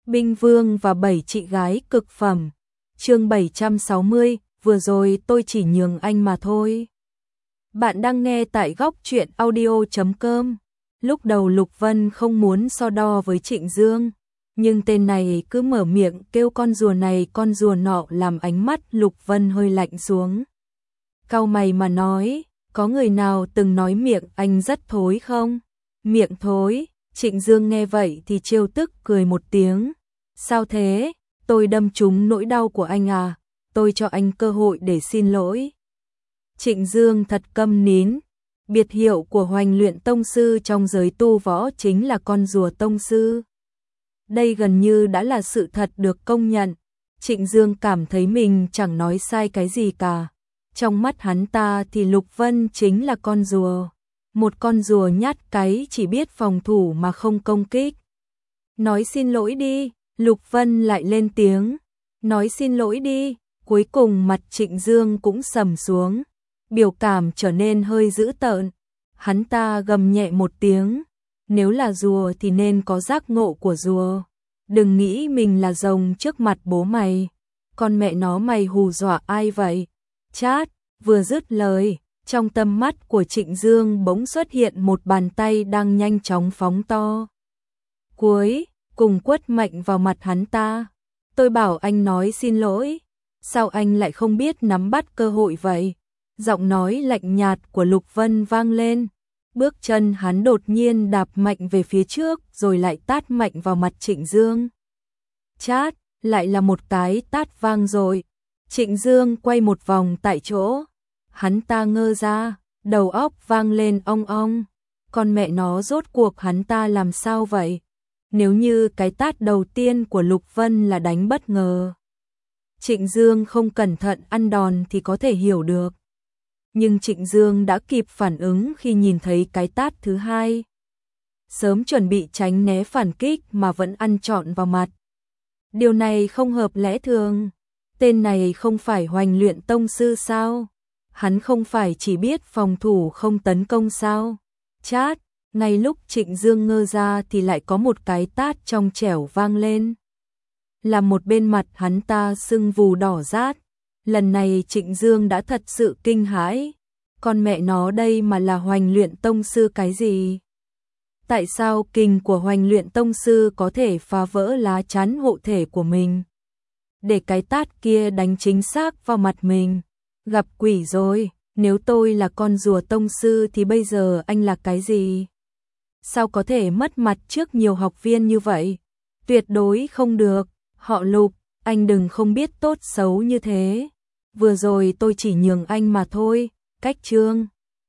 Binh Vương và 7 chị gái cực phẩm. Chương 760, vừa rồi tôi chỉ nhường anh mà thôi. Bạn đang nghe tại góc truyện audio.com. Lúc đầu Lục Vân không muốn so đo với Trịnh Dương, nhưng tên này cứ mở miệng kêu con rùa này con rùa nọ làm ánh mắt Lục Vân hơi lạnh xuống. Cau mày mà nói, có người nào từng nói miệng anh rất thối không? Miệng thối? Trịnh Dương nghe vậy thì trêu tức cười một tiếng. Sao thế? Tôi đâm trúng nỗi đau của anh à? Tôi cho anh cơ hội để xin lỗi. Trịnh Dương thật câm nín. Biệt hiệu của Hoành Luyện Tông Sư trong giới tu võ chính là con rùa Tông Sư. Đây gần như đã là sự thật được công nhận. Trịnh Dương cảm thấy mình chẳng nói sai cái gì cả. Trong mắt hắn ta thì Lục Vân chính là con rùa. Một con rùa nhát cái chỉ biết phòng thủ mà không công kích. Nói xin lỗi đi, Lục Vân lại lên tiếng. Nói xin lỗi đi, cuối cùng mặt Trịnh Dương cũng sầm xuống. Biểu cảm trở nên hơi dữ tợn. Hắn ta gầm nhẹ một tiếng. Nếu là rùa thì nên có giác ngộ của rùa. Đừng nghĩ mình là rồng trước mặt bố mày. Con mẹ nó mày hù dọa ai vậy? Chát, vừa dứt lời, trong tầm mắt của Trịnh Dương bỗng xuất hiện một bàn tay đang nhanh chóng phóng to. Cuối, cùng quất mạnh vào mặt hắn ta. Tôi bảo anh nói xin lỗi. Sao anh lại không biết nắm bắt cơ hội vậy? Giọng nói lạnh nhạt của Lục Vân vang lên. Bước chân hắn đột nhiên đạp mạnh về phía trước rồi lại tát mạnh vào mặt Trịnh Dương. Chát, lại là một cái tát vang rồi. Trịnh Dương quay một vòng tại chỗ. Hắn ta ngơ ra, đầu óc vang lên ong ong. Con mẹ nó rốt cuộc hắn ta làm sao vậy? Nếu như cái tát đầu tiên của Lục Vân là đánh bất ngờ, Trịnh Dương không cẩn thận ăn đòn thì có thể hiểu được. Nhưng Trịnh Dương đã kịp phản ứng khi nhìn thấy cái tát thứ hai. Sớm chuẩn bị tránh né phản kích mà vẫn ăn trọn vào mặt. Điều này không hợp lẽ thường. Tên này không phải Hoành Luyện Tông Sư sao? Hắn không phải chỉ biết phòng thủ không tấn công sao? Chát, ngay lúc Trịnh Dương ngơ ra thì lại có một cái tát trong trẻo vang lên. Làm một bên mặt hắn ta sưng vù đỏ rát. Lần này Trịnh Dương đã thật sự kinh hãi. Con mẹ nó đây mà là Hoành Luyện Tông Sư cái gì? Tại sao kình của Hoành Luyện Tông Sư có thể phá vỡ lá chắn hộ thể của mình? Để cái tát kia đánh chính xác vào mặt mình. Gặp quỷ rồi, nếu tôi là con rùa Tông Sư thì bây giờ anh là cái gì? Sao có thể mất mặt trước nhiều học viên như vậy? Tuyệt đối không được. Họ Lục, anh đừng không biết tốt xấu như thế. Vừa rồi tôi chỉ nhường anh mà thôi. Cách chương